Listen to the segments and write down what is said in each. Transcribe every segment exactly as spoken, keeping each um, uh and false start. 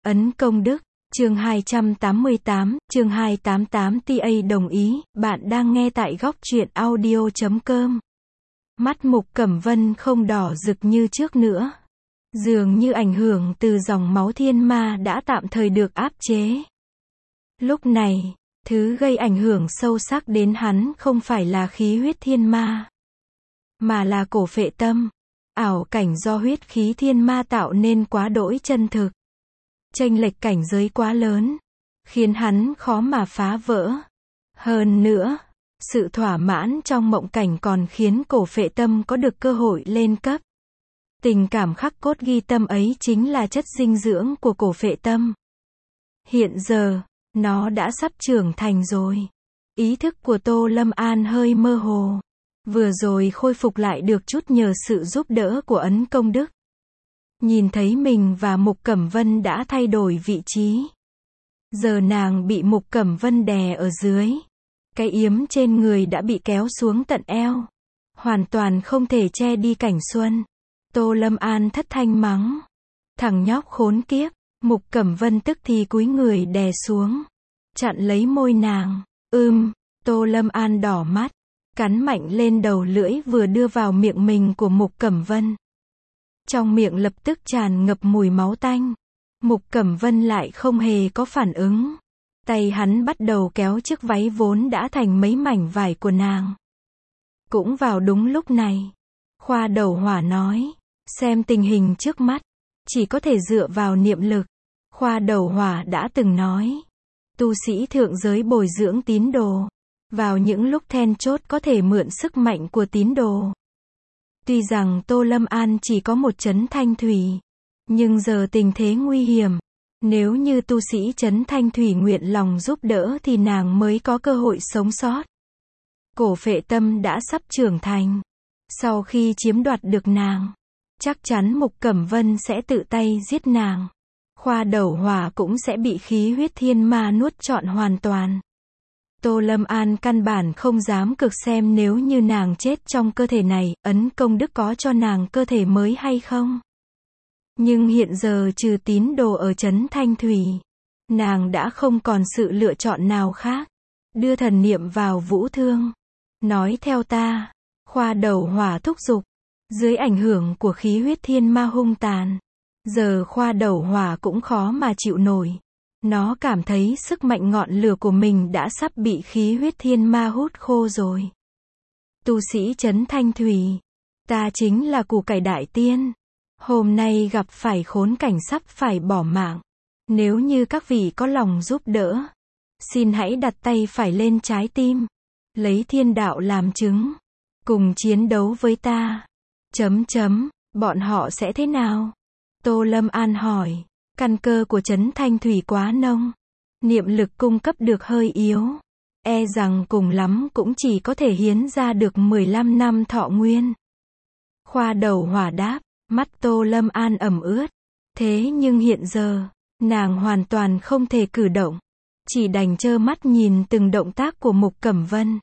Ấn công đức, chương hai trăm tám mươi tám, chương hai trăm tám mươi tám tê a đồng ý, bạn đang nghe tại góc truyện audio chấm com. Mắt Mục Cẩm Vân không đỏ rực như trước nữa. Dường như ảnh hưởng từ dòng máu thiên ma đã tạm thời được áp chế. Lúc này, thứ gây ảnh hưởng sâu sắc đến hắn không phải là khí huyết thiên ma, mà là cổ phệ tâm. Ảo cảnh do huyết khí thiên ma tạo nên quá đỗi chân thực. Chênh lệch cảnh giới quá lớn, khiến hắn khó mà phá vỡ. Hơn nữa, sự thỏa mãn trong mộng cảnh còn khiến cổ phệ tâm có được cơ hội lên cấp. Tình cảm khắc cốt ghi tâm ấy chính là chất dinh dưỡng của cổ phệ tâm. Hiện giờ, nó đã sắp trưởng thành rồi. Ý thức của Tô Lâm An hơi mơ hồ. Vừa rồi khôi phục lại được chút nhờ sự giúp đỡ của Ấn Công Đức. Nhìn thấy mình và Mục Cẩm Vân đã thay đổi vị trí. Giờ nàng bị Mục Cẩm Vân đè ở dưới. Cái yếm trên người đã bị kéo xuống tận eo. Hoàn toàn không thể che đi cảnh xuân. Tô Lâm An thất thanh mắng. Thằng nhóc khốn kiếp. Mục Cẩm Vân tức thì cúi người đè xuống. Chặn lấy môi nàng. Ưm, Tô Lâm An đỏ mắt. Cắn mạnh lên đầu lưỡi vừa đưa vào miệng mình của Mục Cẩm Vân. Trong miệng lập tức tràn ngập mùi máu tanh. Mục Cẩm Vân lại không hề có phản ứng. Tay hắn bắt đầu kéo chiếc váy vốn đã thành mấy mảnh vải của nàng. Cũng vào đúng lúc này, Khoa Đầu Hỏa nói, xem tình hình trước mắt, chỉ có thể dựa vào niệm lực. Khoa Đầu Hỏa đã từng nói, tu sĩ thượng giới bồi dưỡng tín đồ. Vào những lúc then chốt có thể mượn sức mạnh của tín đồ. Tuy rằng Tô Lâm An chỉ có một trấn Thanh Thủy, nhưng giờ tình thế nguy hiểm. Nếu như tu sĩ trấn Thanh Thủy nguyện lòng giúp đỡ thì nàng mới có cơ hội sống sót. Cổ phệ tâm đã sắp trưởng thành. Sau khi chiếm đoạt được nàng, chắc chắn Mục Cẩm Vân sẽ tự tay giết nàng. Khoa Đầu Hỏa cũng sẽ bị khí huyết thiên ma nuốt trọn hoàn toàn. Tô Lâm An căn bản không dám cực xem nếu như nàng chết trong cơ thể này, Ấn Công Đức có cho nàng cơ thể mới hay không. Nhưng hiện giờ trừ tín đồ ở trấn Thanh Thủy, nàng đã không còn sự lựa chọn nào khác. Đưa thần niệm vào vũ thương. Nói theo ta. Khoa Đầu Hỏa thúc giục. Dưới ảnh hưởng của khí huyết thiên ma hung tàn, giờ Khoa Đầu Hỏa cũng khó mà chịu nổi. Nó cảm thấy sức mạnh ngọn lửa của mình đã sắp bị khí huyết thiên ma hút khô rồi. Tu sĩ trấn Thanh Thủy, ta chính là củ cải đại tiên. Hôm nay gặp phải khốn cảnh sắp phải bỏ mạng. Nếu như các vị có lòng giúp đỡ, xin hãy đặt tay phải lên trái tim. Lấy thiên đạo làm chứng. Cùng chiến đấu với ta. Chấm chấm, bọn họ sẽ thế nào? Tô Lâm An hỏi. Căn cơ của trấn Thanh Thủy quá nông. Niệm lực cung cấp được hơi yếu. E rằng cùng lắm cũng chỉ có thể hiến ra được mười lăm năm thọ nguyên. Khoa Đầu Hỏa đáp. Mắt Tô Lâm An ẩm ướt. Thế nhưng hiện giờ, nàng hoàn toàn không thể cử động. Chỉ đành trơ mắt nhìn từng động tác của Mục Cẩm Vân.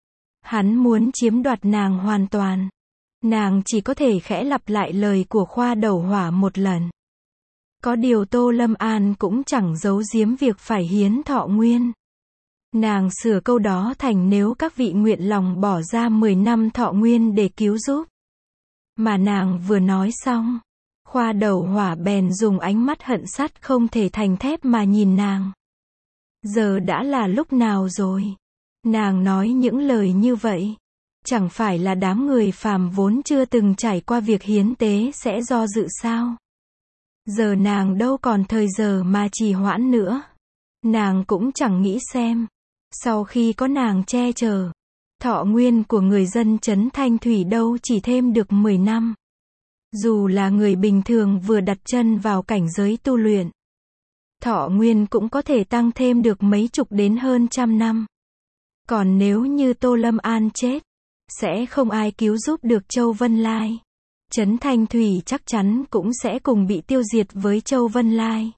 Hắn muốn chiếm đoạt nàng hoàn toàn. Nàng chỉ có thể khẽ lặp lại lời của Khoa Đầu Hỏa một lần. Có điều Tô Lâm An cũng chẳng giấu giếm việc phải hiến thọ nguyên. Nàng sửa câu đó thành nếu các vị nguyện lòng bỏ ra mười năm thọ nguyên để cứu giúp. Mà nàng vừa nói xong, Khoa Đầu Hỏa bèn dùng ánh mắt hận sắt không thể thành thép mà nhìn nàng. Giờ đã là lúc nào rồi? Nàng nói những lời như vậy. Chẳng phải là đám người phàm vốn chưa từng trải qua việc hiến tế sẽ do dự sao? Giờ nàng đâu còn thời giờ mà trì hoãn nữa. Nàng cũng chẳng nghĩ xem. Sau khi có nàng che chở, thọ nguyên của người dân trấn Thanh Thủy đâu chỉ thêm được mười năm. Dù là người bình thường vừa đặt chân vào cảnh giới tu luyện, thọ nguyên cũng có thể tăng thêm được mấy chục đến hơn trăm năm. Còn nếu như Tô Lâm An chết, sẽ không ai cứu giúp được Châu Vân Lai. Trấn Thanh Thủy chắc chắn cũng sẽ cùng bị tiêu diệt với Châu Vân Lai.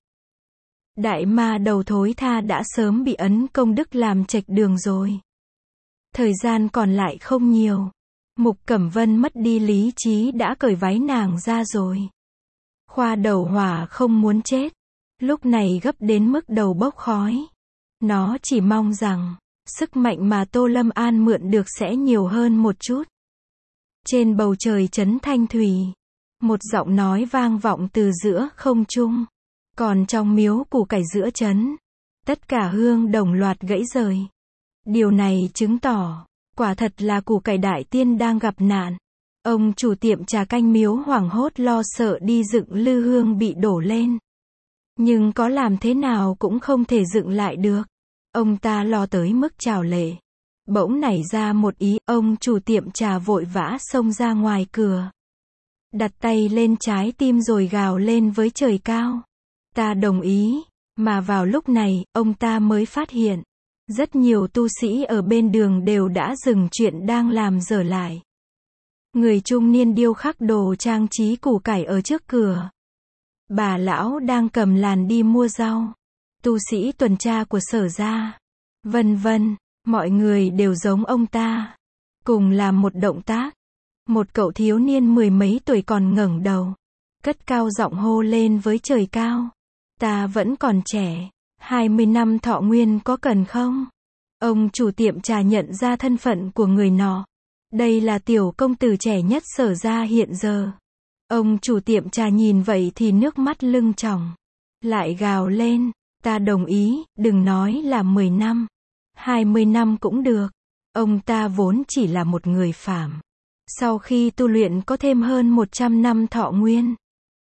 Đại ma đầu thối tha đã sớm bị Ấn Công Đức làm chệch đường rồi. Thời gian còn lại không nhiều. Mục Cẩm Vân mất đi lý trí đã cởi váy nàng ra rồi. Khoa Đầu Hỏa không muốn chết. lúc này gấp đến mức đầu bốc khói. Nó chỉ mong rằng, sức mạnh mà Tô Lâm An mượn được sẽ nhiều hơn một chút. Trên bầu trời trấn Thanh Thủy, một giọng nói vang vọng từ giữa không trung. Còn trong miếu củ cải giữa trấn, tất cả hương đồng loạt gãy rời. Điều này chứng tỏ, quả thật là củ cải đại tiên đang gặp nạn. Ông chủ tiệm trà canh miếu hoảng hốt lo sợ đi dựng lư hương bị đổ lên. Nhưng có làm thế nào cũng không thể dựng lại được. Ông ta lo tới mức trào lệ. Bỗng nảy ra một ý, ông chủ tiệm trà vội vã xông ra ngoài cửa. Đặt tay lên trái tim rồi gào lên với trời cao. Ta đồng ý, mà vào lúc này, ông ta mới phát hiện. Rất nhiều tu sĩ ở bên đường đều đã dừng chuyện đang làm dở lại. Người trung niên điêu khắc đồ trang trí củ cải ở trước cửa. Bà lão đang cầm làn đi mua rau. Tu sĩ tuần tra của Sở gia. Vân vân, mọi người đều giống ông ta. Cùng làm một động tác. Một cậu thiếu niên mười mấy tuổi còn ngẩng đầu. Cất cao giọng hô lên với trời cao. Ta vẫn còn trẻ. hai mươi năm thọ nguyên có cần không? Ông chủ tiệm trà nhận ra thân phận của người nọ. Đây là tiểu công tử trẻ nhất Sở gia hiện giờ. Ông chủ tiệm trà nhìn vậy thì nước mắt lưng tròng. Lại gào lên, ta đồng ý, đừng nói là mười năm. hai mươi năm cũng được. Ông ta vốn chỉ là một người phàm. Sau khi tu luyện có thêm hơn một trăm năm thọ nguyên.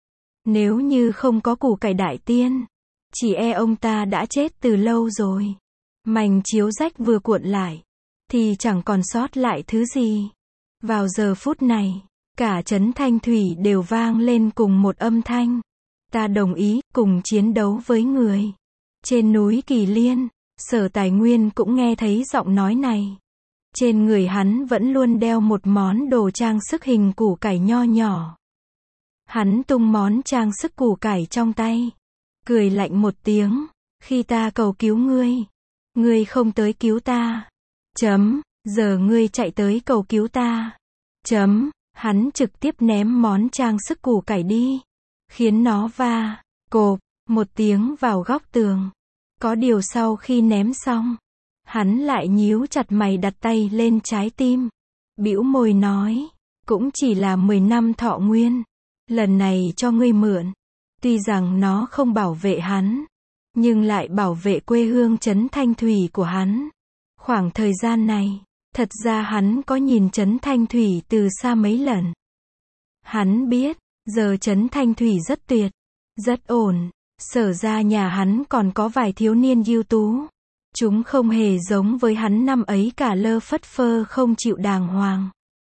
Nếu như không có củ cải đại tiên, chỉ e ông ta đã chết từ lâu rồi. Mảnh chiếu rách vừa cuộn lại, thì chẳng còn sót lại thứ gì. Vào giờ phút này, cả trấn Thanh Thủy đều vang lên cùng một âm thanh. Ta đồng ý, cùng chiến đấu với người. Trên núi Kỳ Liên, Sở Tài Nguyên cũng nghe thấy giọng nói này. Trên người hắn vẫn luôn đeo một món đồ trang sức hình củ cải nho nhỏ. Hắn tung món trang sức củ cải trong tay. Cười lạnh một tiếng, khi ta cầu cứu ngươi, ngươi không tới cứu ta. Chấm, giờ ngươi chạy tới cầu cứu ta. Chấm, hắn trực tiếp ném món trang sức củ cải đi. Khiến nó va, cộp, một tiếng vào góc tường. Có điều sau khi ném xong, hắn lại nhíu chặt mày đặt tay lên trái tim. Bĩu môi nói, cũng chỉ là mười năm thọ nguyên. Lần này cho ngươi mượn. Tuy rằng nó không bảo vệ hắn, nhưng lại bảo vệ quê hương trấn Thanh Thủy của hắn. Khoảng thời gian này, thật ra hắn có nhìn trấn Thanh Thủy từ xa mấy lần. Hắn biết, giờ trấn Thanh Thủy rất tuyệt, rất ổn. Sở ra nhà hắn còn có vài thiếu niên ưu tú. Chúng không hề giống với hắn năm ấy cả lơ phất phơ không chịu đàng hoàng.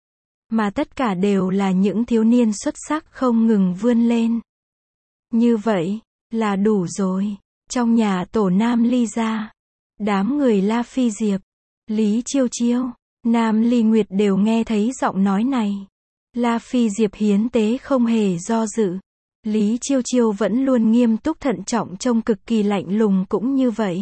Mà tất cả đều là những thiếu niên xuất sắc không ngừng vươn lên. Như vậy, là đủ rồi. Trong nhà tổ Nam Ly gia, đám người La Phi Diệp, Lý Chiêu Chiêu, Nam Ly Nguyệt đều nghe thấy giọng nói này. La Phi Diệp hiến tế không hề do dự. Lý Chiêu Chiêu vẫn luôn nghiêm túc thận trọng trông cực kỳ lạnh lùng cũng như vậy.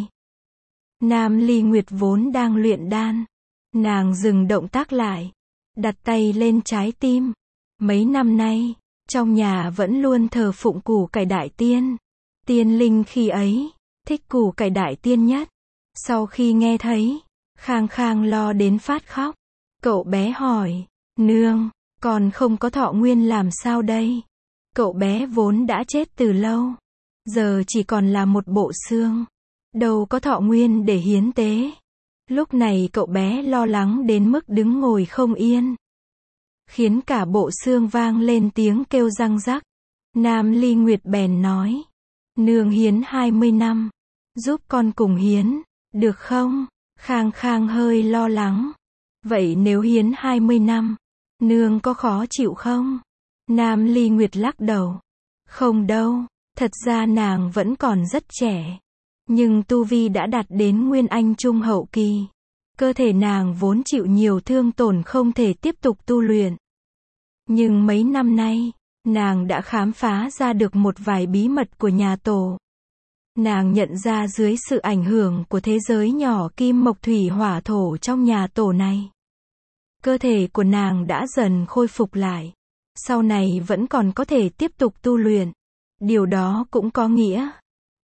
Nam Ly Nguyệt vốn đang luyện đan. Nàng dừng động tác lại. Đặt tay lên trái tim. Mấy năm nay, trong nhà vẫn luôn thờ phụng củ cải đại tiên. Tiên linh khi ấy, thích củ cải đại tiên nhất. Sau khi nghe thấy, khang khang lo đến phát khóc. Cậu bé hỏi, nương, còn không có thọ nguyên làm sao đây? Cậu bé vốn đã chết từ lâu. Giờ chỉ còn là một bộ xương. Đâu có thọ nguyên để hiến tế. Lúc này cậu bé lo lắng đến mức đứng ngồi không yên. Khiến cả bộ xương vang lên tiếng kêu răng rắc. Nam Ly Nguyệt bèn nói. Nương hiến hai mươi năm. Giúp con cùng hiến. Được không? Khang khang hơi lo lắng. Vậy nếu hiến hai mươi năm, nương có khó chịu không? Nam Ly Nguyệt lắc đầu. Không đâu. Thật ra nàng vẫn còn rất trẻ. Nhưng tu vi đã đạt đến Nguyên Anh Trung hậu kỳ. Cơ thể nàng vốn chịu nhiều thương tổn không thể tiếp tục tu luyện. Nhưng mấy năm nay, nàng đã khám phá ra được một vài bí mật của nhà tổ. Nàng nhận ra dưới sự ảnh hưởng của thế giới nhỏ kim mộc thủy hỏa thổ trong nhà tổ này, cơ thể của nàng đã dần khôi phục lại. Sau này vẫn còn có thể tiếp tục tu luyện. Điều đó cũng có nghĩa,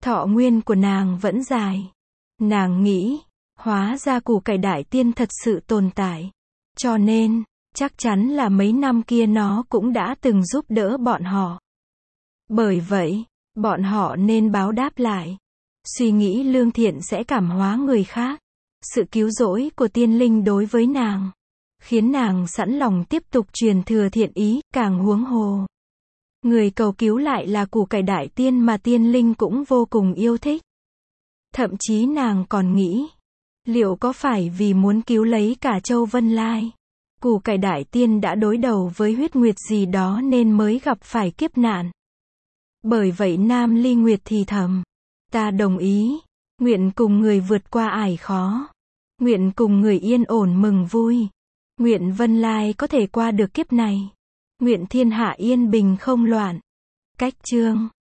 thọ nguyên của nàng vẫn dài. Nàng nghĩ, hóa ra củ cải đại tiên thật sự tồn tại. Cho nên, chắc chắn là mấy năm kia nó cũng đã từng giúp đỡ bọn họ. Bởi vậy, bọn họ nên báo đáp lại. Suy nghĩ lương thiện sẽ cảm hóa người khác. Sự cứu rỗi của tiên linh đối với nàng, khiến nàng sẵn lòng tiếp tục truyền thừa thiện ý, càng huống hồ. Người cầu cứu lại là củ cải đại tiên mà tiên linh cũng vô cùng yêu thích. Thậm chí nàng còn nghĩ, liệu có phải vì muốn cứu lấy cả Châu Vân Lai, củ cải đại tiên đã đối đầu với huyết nguyệt gì đó nên mới gặp phải kiếp nạn. Bởi vậy Nam Ly Nguyệt thì thầm, ta đồng ý, nguyện cùng người vượt qua ải khó, nguyện cùng người yên ổn mừng vui, nguyện Vân Lai có thể qua được kiếp này, nguyện thiên hạ yên bình không loạn. Cách chương